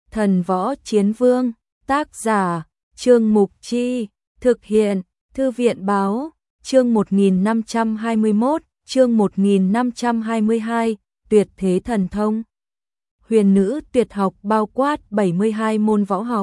Thần Võ Chiến Vương, tác giả, Trương Mục Chi, thực hiện, Thư viện Báo, chương 1521, chương 1522, Tuyệt thế thần thông. Huyền nữ tuyệt học bao quát 72 môn võ học,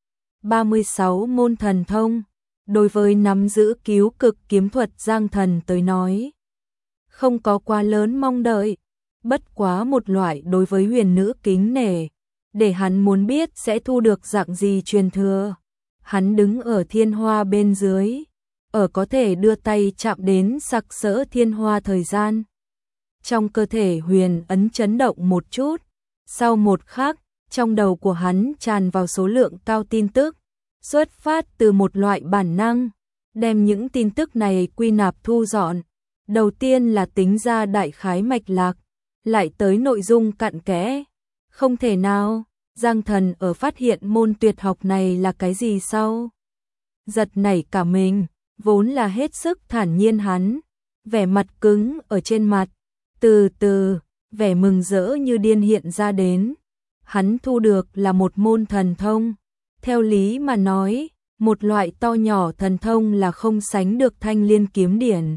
36 môn thần thông. Đối với nắm giữ cứu cực kiếm thuật Giang Thần tới nói, không có quá lớn mong đợi, bất quá một loại đối với huyền nữ kính nể, để hắn muốn biết sẽ thu được dạng gì truyền thừa. Hắn đứng ở thiên hoa bên dưới, ở có thể đưa tay chạm đến sặc sỡ thiên hoa thời gian. Trong cơ thể huyền ấn chấn động một chút, sau một khắc, trong đầu của hắn tràn vào số lượng cao tin tức, xuất phát từ một loại bản năng, đem những tin tức này quy nạp thu dọn. Đầu tiên là tính ra đại khái mạch lạc, lại tới nội dung cặn kẽ. Không thể nào, Giang Thần ở phát hiện môn tuyệt học này là cái gì sau. Giật nảy cả mình, vốn là hết sức thản nhiên hắn, vẻ mặt cứng ở trên mặt, từ từ, vẻ mừng rỡ như điên hiện ra đến. Hắn thu được là một môn thần thông. Theo lý mà nói, một loại to nhỏ thần thông là không sánh được Thanh Liên kiếm điển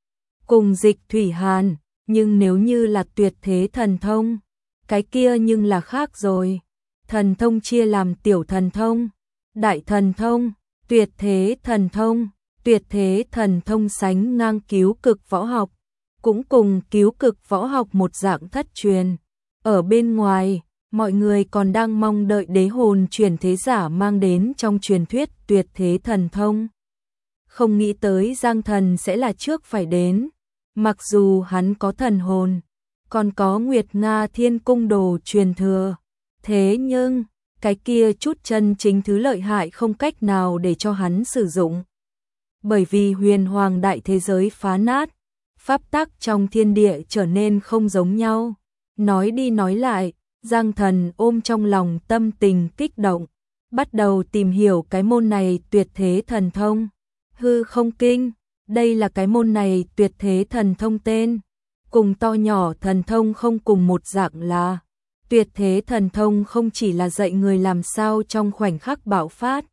cùng Dịch Thủy Hàn, nhưng nếu như là tuyệt thế thần thông, cái kia nhưng là khác rồi. Thần thông chia làm tiểu thần thông, đại thần thông, tuyệt thế thần thông. Tuyệt thế thần thông sánh ngang cứu cực võ học, cũng cùng cứu cực võ học một dạng thất truyền. Ở bên ngoài, mọi người còn đang mong đợi đế hồn chuyển thế giả mang đến trong truyền thuyết tuyệt thế thần thông. Không nghĩ tới Giang Thần sẽ là trước phải đến, mặc dù hắn có thần hồn, còn có Nguyệt Nga Thiên Cung đồ truyền thừa. Thế nhưng, cái kia chút chân chính thứ lợi hại không cách nào để cho hắn sử dụng. Bởi vì huyền hoàng đại thế giới phá nát, pháp tắc trong thiên địa trở nên không giống nhau. Nói đi nói lại, Giang Thần ôm trong lòng tâm tình kích động, bắt đầu tìm hiểu cái môn này tuyệt thế thần thông. Hư không kinh, đây là cái môn này tuyệt thế thần thông tên. Cùng to nhỏ thần thông không cùng một dạng là, tuyệt thế thần thông không chỉ là dạy người làm sao trong khoảnh khắc bạo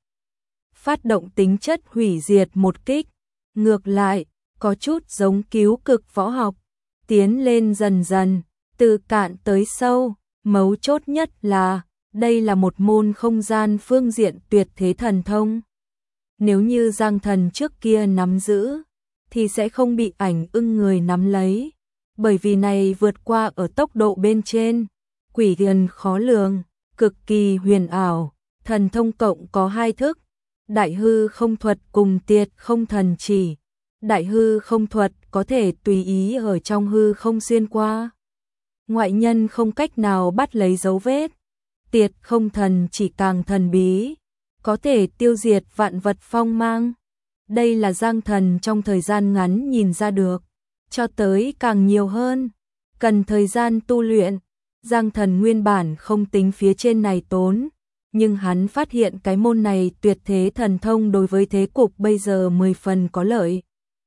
phát động tính chất hủy diệt một kích, ngược lại, có chút giống cứu cực võ học, tiến lên dần dần, từ cạn tới sâu. Mấu chốt nhất là, đây là một môn không gian phương diện tuyệt thế thần thông. Nếu như Giang Thần trước kia nắm giữ, thì sẽ không bị ảnh ưng người nắm lấy, bởi vì này vượt qua ở tốc độ bên trên, quỷ thần khó lường, cực kỳ huyền ảo. Thần thông cộng có hai thức, đại hư không thuật cùng tiệt không thần chỉ. Đại hư không thuật có thể tùy ý ở trong hư không xuyên qua, ngoại nhân không cách nào bắt lấy dấu vết. Tiệt không thần chỉ càng thần bí, có thể tiêu diệt vạn vật phong mang. Đây là Giang Thần trong thời gian ngắn nhìn ra được, cho tới càng nhiều hơn, cần thời gian tu luyện. Giang Thần nguyên bản không tính phía trên này tốn, nhưng hắn phát hiện cái môn này tuyệt thế thần thông đối với thế cục bây giờ 10 phần có lợi.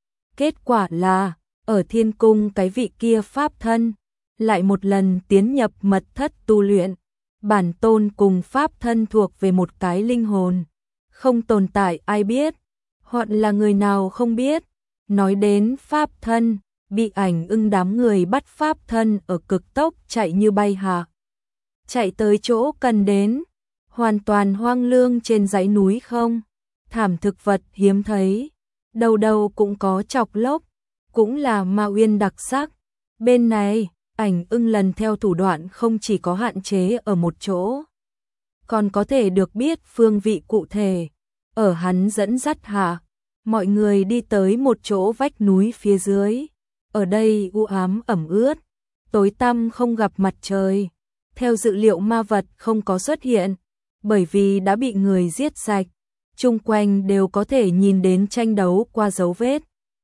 Kết quả là, ở thiên cung cái vị kia pháp thân, lại một lần tiến nhập mật thất tu luyện. Bản tôn cùng pháp thân thuộc về một cái linh hồn, không tồn tại ai biết, hoặc là người nào không biết. Nói đến pháp thân, bị ảnh ưng đám người bắt pháp thân ở cực tốc chạy như bay hạ. Chạy tới chỗ cần đến, hoàn toàn hoang lương trên dãy núi không, thảm thực vật hiếm thấy, đầu đầu cũng có chọc lốc, cũng là ma uyên đặc sắc. Bên này, ảnh ưng lần theo thủ đoạn không chỉ có hạn chế ở một chỗ, còn có thể được biết phương vị cụ thể. Ở hắn dẫn dắt hạ, mọi người đi tới một chỗ vách núi phía dưới. Ở đây u ám ẩm ướt, tối tăm không gặp mặt trời. Theo dự liệu ma vật không có xuất hiện, bởi vì đã bị người giết sạch. Chung quanh đều có thể nhìn đến tranh đấu qua dấu vết.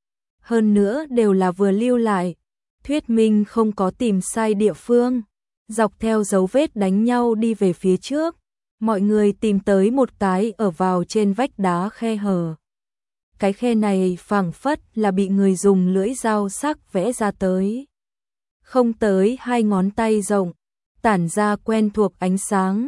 Hơn nữa đều là vừa lưu lại, thuyết minh không có tìm sai địa phương. Dọc theo dấu vết đánh nhau đi về phía trước, mọi người tìm tới một cái ở vào trên vách đá khe hở. Cái khe này phảng phất là bị người dùng lưỡi dao sắc vẽ ra tới. Không tới 2 ngón tay rộng, tản ra quen thuộc ánh sáng.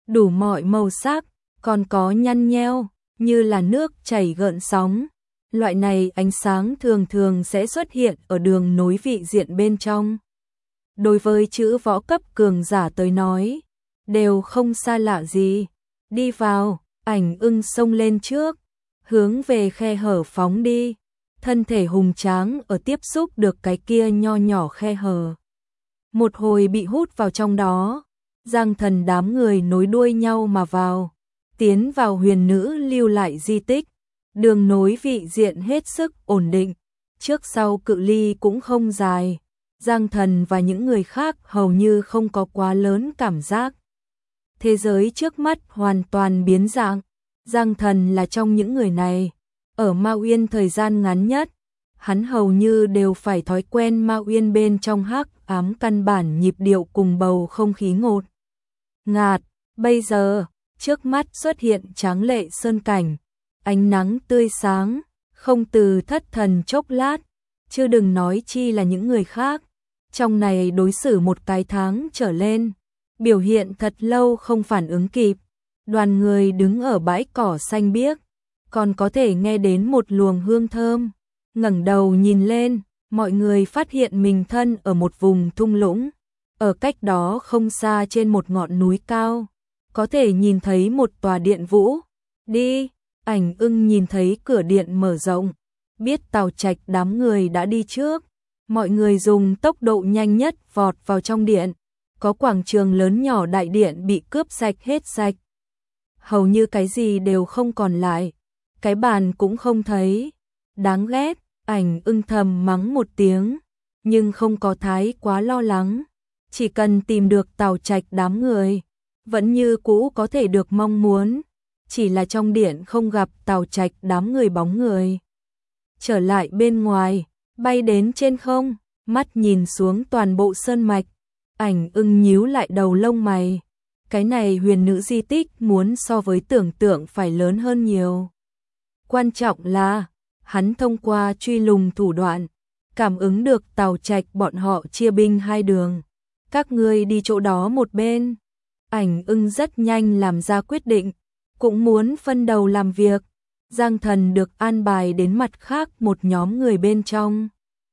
đủ mọi màu sắc, còn có nhăn nheo, như là nước chảy gợn sóng. Loại này ánh sáng thường thường sẽ xuất hiện ở đường nối vị diện bên trong. Đối với chữ võ cấp cường giả tới nói, đều không xa lạ gì. Đi vào, Ảnh Ưng xông lên trước, hướng về khe hở phóng đi. Thân thể hùng tráng ở tiếp xúc được cái kia nho nhỏ khe hở. Một hồi bị hút vào trong đó, Giang Thần đám người nối đuôi nhau mà vào, tiến vào huyền nữ lưu lại di tích. Đường nối vị diện hết sức ổn định, trước sau cự ly cũng không dài. Giang Thần và những người khác hầu như không có quá lớn cảm giác. Thế giới trước mắt hoàn toàn biến dạng. Giang Thần là trong những người này. Ở Ma Uyên thời gian ngắn nhất, hắn hầu như đều phải thói quen Ma Uyên bên trong hắc ám căn bản nhịp điệu cùng bầu không khí ngột ngạt. Bây giờ, trước mắt xuất hiện tráng lệ sơn cảnh, ánh nắng tươi sáng, không từ thất thần chốc lát, chứ đừng nói chi là những người khác. Trong này đối xử một cái tháng trở lên, biểu hiện thật lâu không phản ứng kịp. Đoàn người đứng ở bãi cỏ xanh biếc, còn có thể nghe đến một luồng hương thơm. Ngẩng đầu nhìn lên, mọi người phát hiện mình thân ở một vùng thung lũng. Ở cách đó không xa trên một ngọn núi cao, có thể nhìn thấy một tòa điện vũ. Đi, Ảnh Ưng nhìn thấy cửa điện mở rộng, biết Tào Trạch đám người đã đi trước. Mọi người dùng tốc độ nhanh nhất vọt vào trong điện. Có quảng trường lớn nhỏ đại điện bị cướp sạch hết sạch. Hầu như cái gì đều không còn lại. Cái bàn cũng không thấy. Đáng ghét, Ảnh Ưng thầm mắng một tiếng, nhưng không có thái quá lo lắng. Chỉ cần tìm được Tào Trạch đám người, vẫn như cũ có thể được mong muốn. Chỉ là trong điện không gặp Tào Trạch đám người bóng người. Trở lại bên ngoài, bay đến trên không, mắt nhìn xuống toàn bộ sơn mạch. Ảnh Ưng nhíu lại đầu lông mày. Cái này huyền nữ di tích muốn so với tưởng tượng phải lớn hơn nhiều. Quan trọng là, hắn thông qua truy lùng thủ đoạn, cảm ứng được Tào Trạch bọn họ chia binh hai đường. Các ngươi đi chỗ đó một bên. Ảnh Ưng rất nhanh làm ra quyết định, cũng muốn phân đầu làm việc. Giang Thần được an bài đến mặt khác một nhóm người bên trong.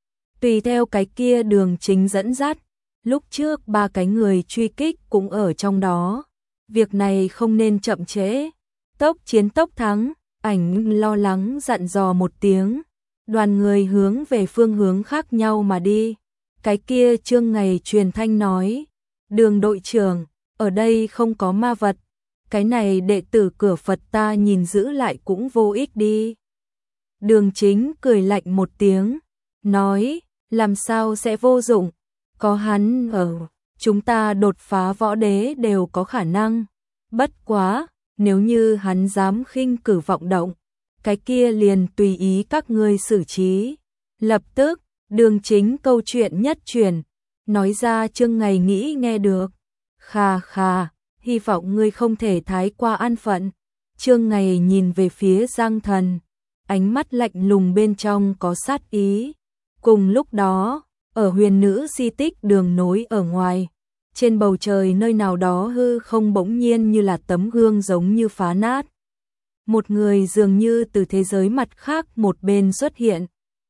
Tùy theo cái kia đường chính dẫn dắt, lúc trước ba cái người truy kích cũng ở trong đó. Việc này không nên chậm trễ. Tốc chiến tốc thắng, Ảnh lo lắng dặn dò một tiếng. Đoàn người hướng về phương hướng khác nhau mà đi. Cái kia Trương Ngày truyền thanh nói, Đường đội trưởng, ở đây không có ma vật. Cái này đệ tử cửa Phật ta nhìn giữ lại cũng vô ích đi. Đường Chính cười lạnh một tiếng, nói, làm sao sẽ vô dụng, có hắn ở, chúng ta đột phá võ đế đều có khả năng. Bất quá, nếu như hắn dám khinh cử vọng động, cái kia liền tùy ý các ngươi xử trí. Lập tức, Đường Chính câu chuyện nhất truyền, nói ra Trương Ngày nghĩ nghe được. Khà khà, hy vọng ngươi không thể thái qua an phận. Trương Ngày nhìn về phía Giang Thần, ánh mắt lạnh lùng bên trong có sát ý. Cùng lúc đó, ở huyền nữ di tích đường nối ở ngoài, trên bầu trời nơi nào đó hư không bỗng nhiên như là tấm gương giống như phá nát. Một người dường như từ thế giới mặt khác một bên xuất hiện.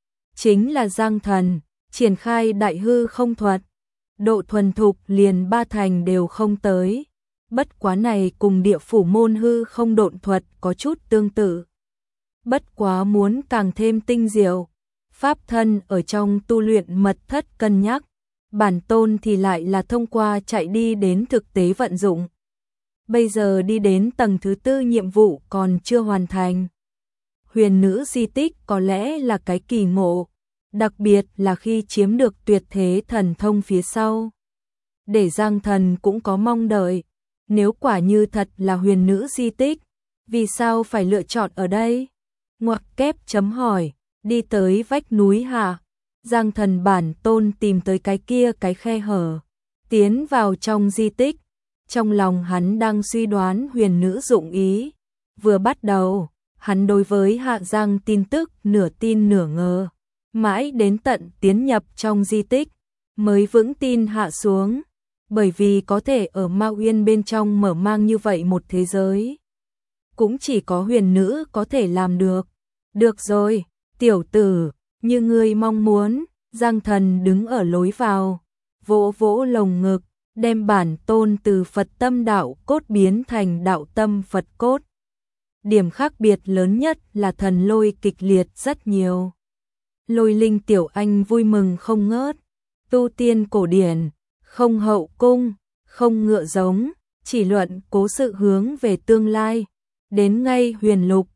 Chính là Giang Thần, triển khai đại hư không thuật. Độ thuần thục liền 3 thành đều không tới. Bất quá này cùng địa phủ môn hư không độn thuật có chút tương tự. Bất quá muốn càng thêm tinh diệu. Pháp thân ở trong tu luyện mật thất cân nhắc. Bản tôn thì lại là thông qua chạy đi đến thực tế vận dụng. Bây giờ đi đến tầng thứ 4 nhiệm vụ còn chưa hoàn thành. Huyền nữ di tích có lẽ là cái kỳ ngộ, đặc biệt là khi chiếm được tuyệt thế thần thông phía sau. Để Giang Thần cũng có mong đợi, nếu quả như thật là huyền nữ di tích, vì sao phải lựa chọn ở đây? Ngoặc kép chấm hỏi, đi tới vách núi hạ. Giang Thần bản tôn tìm tới cái kia cái khe hở, tiến vào trong di tích. Trong lòng hắn đang suy đoán huyền nữ dụng ý. Vừa bắt đầu, hắn đối với Hạ Giang tin tức nửa tin nửa ngờ. Mãi đến tận tiến nhập trong di tích, mới vững tin hạ xuống. bởi vì có thể ở Ma Uyên bên trong mở mang như vậy một thế giới. Cũng chỉ có huyền nữ có thể làm được. Được rồi, tiểu tử, như ngươi mong muốn, Giang Thần đứng ở lối vào, vỗ vỗ lồng ngực, đem bản tôn từ Phật tâm đạo cốt biến thành đạo tâm Phật cốt. Điểm khác biệt lớn nhất là thần lôi kịch liệt rất nhiều. Lôi Linh tiểu anh vui mừng không ngớt, tu tiên cổ điển, không hậu cung, không ngựa giống, chỉ luận cố sự hướng về tương lai. Đến ngay huyền lục,